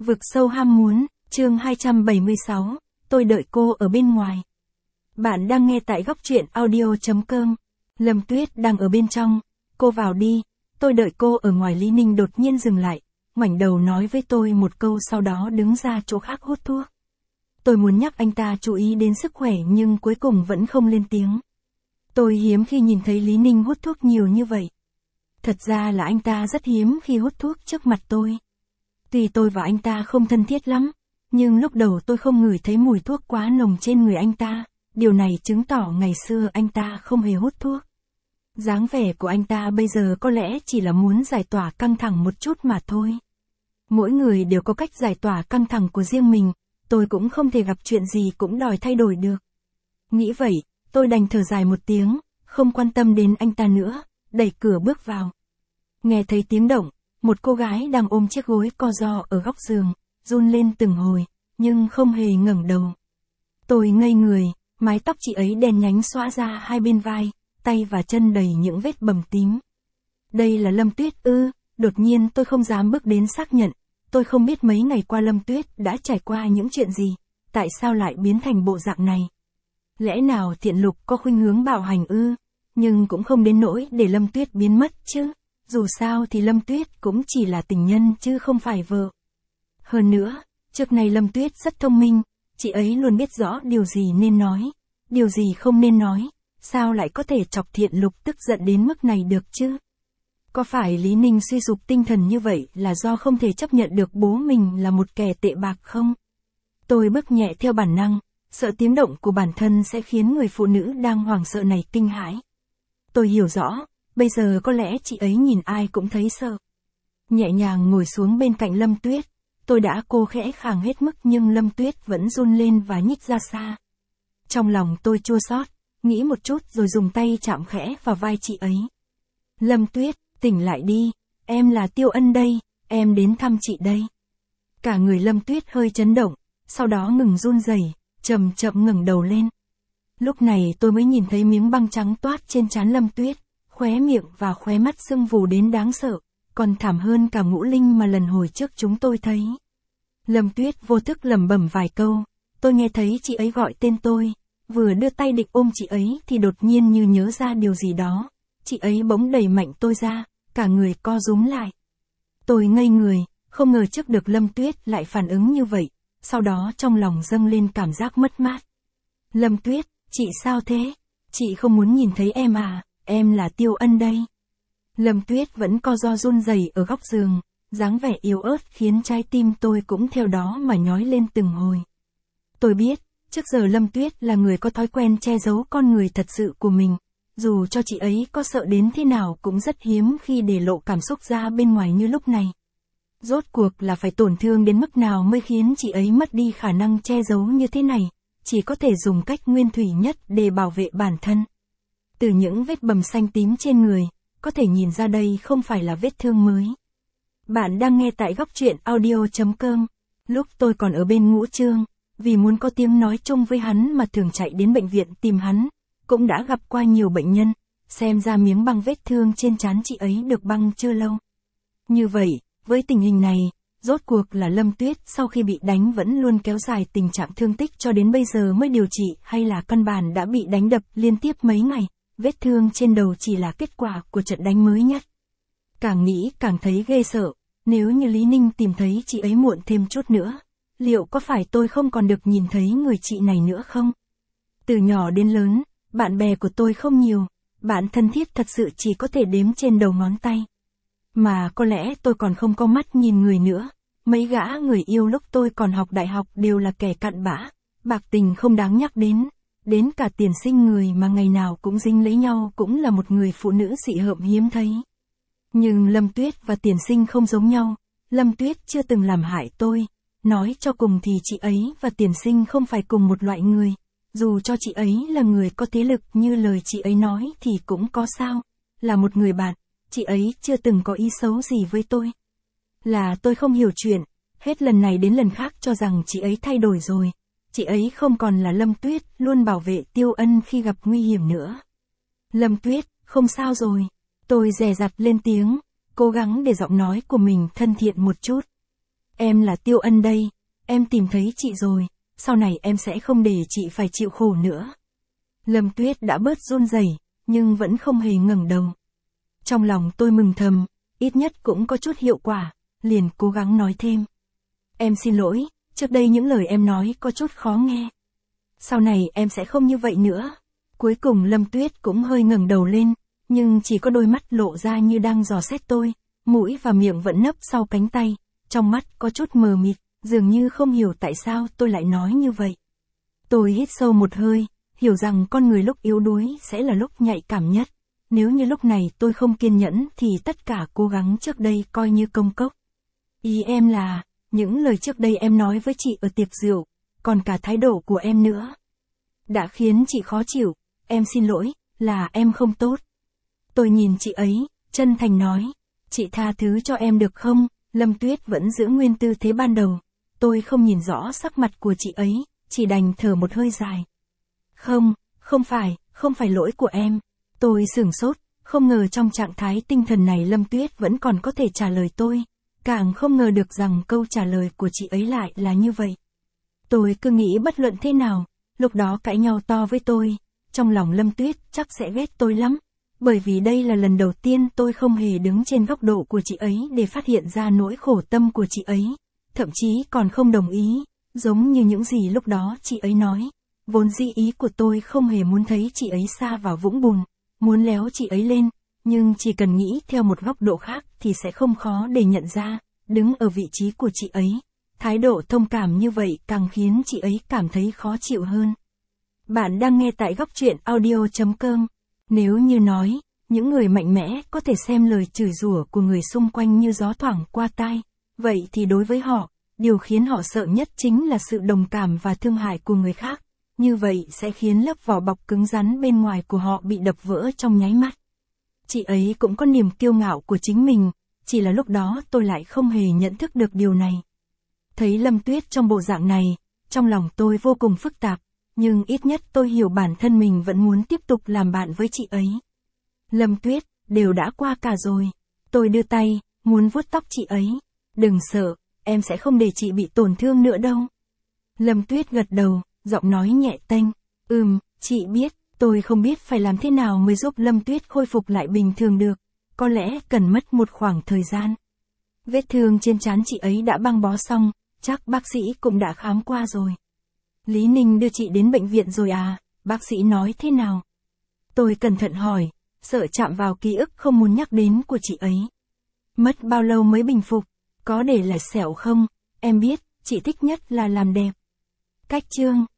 Vực sâu ham muốn, chương 276, tôi đợi cô ở bên ngoài. Bạn đang nghe tại góc truyện audio.com. Lâm Tuyết đang ở bên trong, cô vào đi, tôi đợi cô ở ngoài. Lý Ninh đột nhiên dừng lại, ngoảnh đầu nói với tôi một câu sau đó đứng ra chỗ khác hút thuốc. Tôi muốn nhắc anh ta chú ý đến sức khỏe nhưng cuối cùng vẫn không lên tiếng. Tôi hiếm khi nhìn thấy Lý Ninh hút thuốc nhiều như vậy. Thật ra là anh ta rất hiếm khi hút thuốc trước mặt tôi. Tuy tôi và anh ta không thân thiết lắm, nhưng lúc đầu tôi không ngửi thấy mùi thuốc quá nồng trên người anh ta, điều này chứng tỏ ngày xưa anh ta không hề hút thuốc. Dáng vẻ của anh ta bây giờ có lẽ chỉ là muốn giải tỏa căng thẳng một chút mà thôi. Mỗi người đều có cách giải tỏa căng thẳng của riêng mình, tôi cũng không thể gặp chuyện gì cũng đòi thay đổi được. Nghĩ vậy, tôi đành thở dài một tiếng, không quan tâm đến anh ta nữa, đẩy cửa bước vào. Nghe thấy tiếng động, một cô gái đang ôm chiếc gối co ro ở góc giường, run lên từng hồi, nhưng không hề ngẩng đầu. Tôi ngây người, mái tóc chị ấy đen nhánh xõa ra hai bên vai, tay và chân đầy những vết bầm tím. Đây là Lâm Tuyết ư? Đột nhiên tôi không dám bước đến xác nhận, tôi không biết mấy ngày qua Lâm Tuyết đã trải qua những chuyện gì, tại sao lại biến thành bộ dạng này. Lẽ nào Thiện Lục có khuynh hướng bạo hành ư? Nhưng cũng không đến nỗi để Lâm Tuyết biến mất chứ. Dù sao thì Lâm Tuyết cũng chỉ là tình nhân chứ không phải vợ. Hơn nữa, trước này Lâm Tuyết rất thông minh, chị ấy luôn biết rõ điều gì nên nói, điều gì không nên nói, sao lại có thể chọc Thiện Lục tức giận đến mức này được chứ? Có phải Lý Ninh suy sụp tinh thần như vậy là do không thể chấp nhận được bố mình là một kẻ tệ bạc không? Tôi bước nhẹ theo bản năng, sợ tiếng động của bản thân sẽ khiến người phụ nữ đang hoảng sợ này kinh hãi. Tôi hiểu rõ, bây giờ có lẽ chị ấy nhìn ai cũng thấy sợ. Nhẹ nhàng ngồi xuống bên cạnh Lâm Tuyết, tôi đã cố khẽ khàng hết mức nhưng Lâm Tuyết vẫn run lên và nhích ra xa. Trong lòng tôi chua xót, nghĩ một chút rồi dùng tay chạm khẽ vào vai chị ấy. Lâm Tuyết, tỉnh lại đi, em là Tiêu Ân đây, em đến thăm chị đây. Cả người Lâm Tuyết hơi chấn động, sau đó ngừng run rẩy, chậm chậm ngẩng đầu lên. Lúc này tôi mới nhìn thấy miếng băng trắng toát trên trán Lâm Tuyết, khóe miệng và khóe mắt sưng vù đến đáng sợ, còn thảm hơn cả Ngũ Linh mà lần hồi trước chúng tôi thấy. Lâm Tuyết vô thức lẩm bẩm vài câu, tôi nghe thấy chị ấy gọi tên tôi, vừa đưa tay định ôm chị ấy thì đột nhiên như nhớ ra điều gì đó, chị ấy bỗng đẩy mạnh tôi ra, cả người co rúm lại. Tôi ngây người, không ngờ trước được Lâm Tuyết lại phản ứng như vậy, sau đó trong lòng dâng lên cảm giác mất mát. Lâm Tuyết, chị sao thế? Chị không muốn nhìn thấy em à, em là Tiêu Ân đây. Lâm Tuyết vẫn co ro run rẩy ở góc giường, dáng vẻ yếu ớt khiến trái tim tôi cũng theo đó mà nhói lên từng hồi. Tôi biết, trước giờ Lâm Tuyết là người có thói quen che giấu con người thật sự của mình, dù cho chị ấy có sợ đến thế nào cũng rất hiếm khi để lộ cảm xúc ra bên ngoài như lúc này. Rốt cuộc là phải tổn thương đến mức nào mới khiến chị ấy mất đi khả năng che giấu như thế này, chỉ có thể dùng cách nguyên thủy nhất để bảo vệ bản thân. Từ những vết bầm xanh tím trên người, có thể nhìn ra đây không phải là vết thương mới. Bạn đang nghe tại góc truyện audio.com. Lúc tôi còn ở bên Ngũ Trương, vì muốn có tiếng nói chung với hắn mà thường chạy đến bệnh viện tìm hắn, cũng đã gặp qua nhiều bệnh nhân, xem ra miếng băng vết thương trên trán chị ấy được băng chưa lâu. Như vậy, với tình hình này, rốt cuộc là Lâm Tuyết sau khi bị đánh vẫn luôn kéo dài tình trạng thương tích cho đến bây giờ mới điều trị hay là căn bản đã bị đánh đập liên tiếp mấy ngày, vết thương trên đầu chỉ là kết quả của trận đánh mới nhất. Càng nghĩ càng thấy ghê sợ, nếu như Lý Ninh tìm thấy chị ấy muộn thêm chút nữa, liệu có phải tôi không còn được nhìn thấy người chị này nữa không? Từ nhỏ đến lớn, bạn bè của tôi không nhiều, bạn thân thiết thật sự chỉ có thể đếm trên đầu ngón tay. Mà có lẽ tôi còn không có mắt nhìn người nữa, mấy gã người yêu lúc tôi còn học đại học đều là kẻ cặn bã, bạc tình không đáng nhắc đến cả Tiền Sinh người mà ngày nào cũng dính lấy nhau cũng là một người phụ nữ dị hợm hiếm thấy. Nhưng Lâm Tuyết và Tiền Sinh không giống nhau, Lâm Tuyết chưa từng làm hại tôi, nói cho cùng thì chị ấy và Tiền Sinh không phải cùng một loại người, dù cho chị ấy là người có thế lực như lời chị ấy nói thì cũng có sao, là một người bạn, chị ấy chưa từng có ý xấu gì với tôi. Là tôi không hiểu chuyện, hết lần này đến lần khác cho rằng chị ấy thay đổi rồi, chị ấy không còn là Lâm Tuyết luôn bảo vệ Tiêu Ân khi gặp nguy hiểm nữa. Lâm Tuyết, không sao rồi. Tôi dè dặt lên tiếng, cố gắng để giọng nói của mình thân thiện một chút. Em là Tiêu Ân đây, em tìm thấy chị rồi, sau này em sẽ không để chị phải chịu khổ nữa. Lâm Tuyết đã bớt run rẩy, nhưng vẫn không hề ngẩng đầu. Trong lòng tôi mừng thầm, ít nhất cũng có chút hiệu quả, liền cố gắng nói thêm. Em xin lỗi, trước đây những lời em nói có chút khó nghe. Sau này em sẽ không như vậy nữa. Cuối cùng Lâm Tuyết cũng hơi ngẩng đầu lên, nhưng chỉ có đôi mắt lộ ra như đang dò xét tôi, mũi và miệng vẫn nấp sau cánh tay, trong mắt có chút mờ mịt, dường như không hiểu tại sao tôi lại nói như vậy. Tôi hít sâu một hơi, hiểu rằng con người lúc yếu đuối sẽ là lúc nhạy cảm nhất. Nếu như lúc này tôi không kiên nhẫn thì tất cả cố gắng trước đây coi như công cốc. Ý em là, những lời trước đây em nói với chị ở tiệc rượu, còn cả thái độ của em nữa, đã khiến chị khó chịu, em xin lỗi, là em không tốt. Tôi nhìn chị ấy, chân thành nói, chị tha thứ cho em được không? Lâm Tuyết vẫn giữ nguyên tư thế ban đầu. Tôi không nhìn rõ sắc mặt của chị ấy, chỉ đành thở một hơi dài. Không phải lỗi của em. Tôi sửng sốt, không ngờ trong trạng thái tinh thần này Lâm Tuyết vẫn còn có thể trả lời tôi. Càng không ngờ được rằng câu trả lời của chị ấy lại là như vậy. Tôi cứ nghĩ bất luận thế nào, lúc đó cãi nhau to với tôi, trong lòng Lâm Tuyết chắc sẽ ghét tôi lắm. Bởi vì đây là lần đầu tiên tôi không hề đứng trên góc độ của chị ấy để phát hiện ra nỗi khổ tâm của chị ấy. Thậm chí còn không đồng ý, giống như những gì lúc đó chị ấy nói. Vốn dĩ ý của tôi không hề muốn thấy chị ấy sa vào vũng bùn, muốn léo chị ấy lên, nhưng chỉ cần nghĩ theo một góc độ khác thì sẽ không khó để nhận ra, đứng ở vị trí của chị ấy. Thái độ thông cảm như vậy càng khiến chị ấy cảm thấy khó chịu hơn. Bạn đang nghe tại góc truyện audio.com. Nếu như nói, những người mạnh mẽ có thể xem lời chửi rủa của người xung quanh như gió thoảng qua tai, vậy thì đối với họ, điều khiến họ sợ nhất chính là sự đồng cảm và thương hại của người khác. Như vậy sẽ khiến lớp vỏ bọc cứng rắn bên ngoài của họ bị đập vỡ trong nháy mắt. Chị ấy cũng có niềm kiêu ngạo của chính mình, chỉ là lúc đó tôi lại không hề nhận thức được điều này. Thấy Lâm Tuyết trong bộ dạng này, trong lòng tôi vô cùng phức tạp, nhưng ít nhất tôi hiểu bản thân mình vẫn muốn tiếp tục làm bạn với chị ấy. Lâm Tuyết, đều đã qua cả rồi. Tôi đưa tay, muốn vuốt tóc chị ấy. Đừng sợ, em sẽ không để chị bị tổn thương nữa đâu. Lâm Tuyết gật đầu, giọng nói nhẹ tênh. Chị biết, tôi không biết phải làm thế nào mới giúp Lâm Tuyết khôi phục lại bình thường được. Có lẽ cần mất một khoảng thời gian. Vết thương trên trán chị ấy đã băng bó xong, chắc bác sĩ cũng đã khám qua rồi. Lý Ninh đưa chị đến bệnh viện rồi à, bác sĩ nói thế nào? Tôi cẩn thận hỏi, sợ chạm vào ký ức không muốn nhắc đến của chị ấy. Mất bao lâu mới bình phục? Có để lại sẹo không? Em biết, chị thích nhất là làm đẹp. Cách chương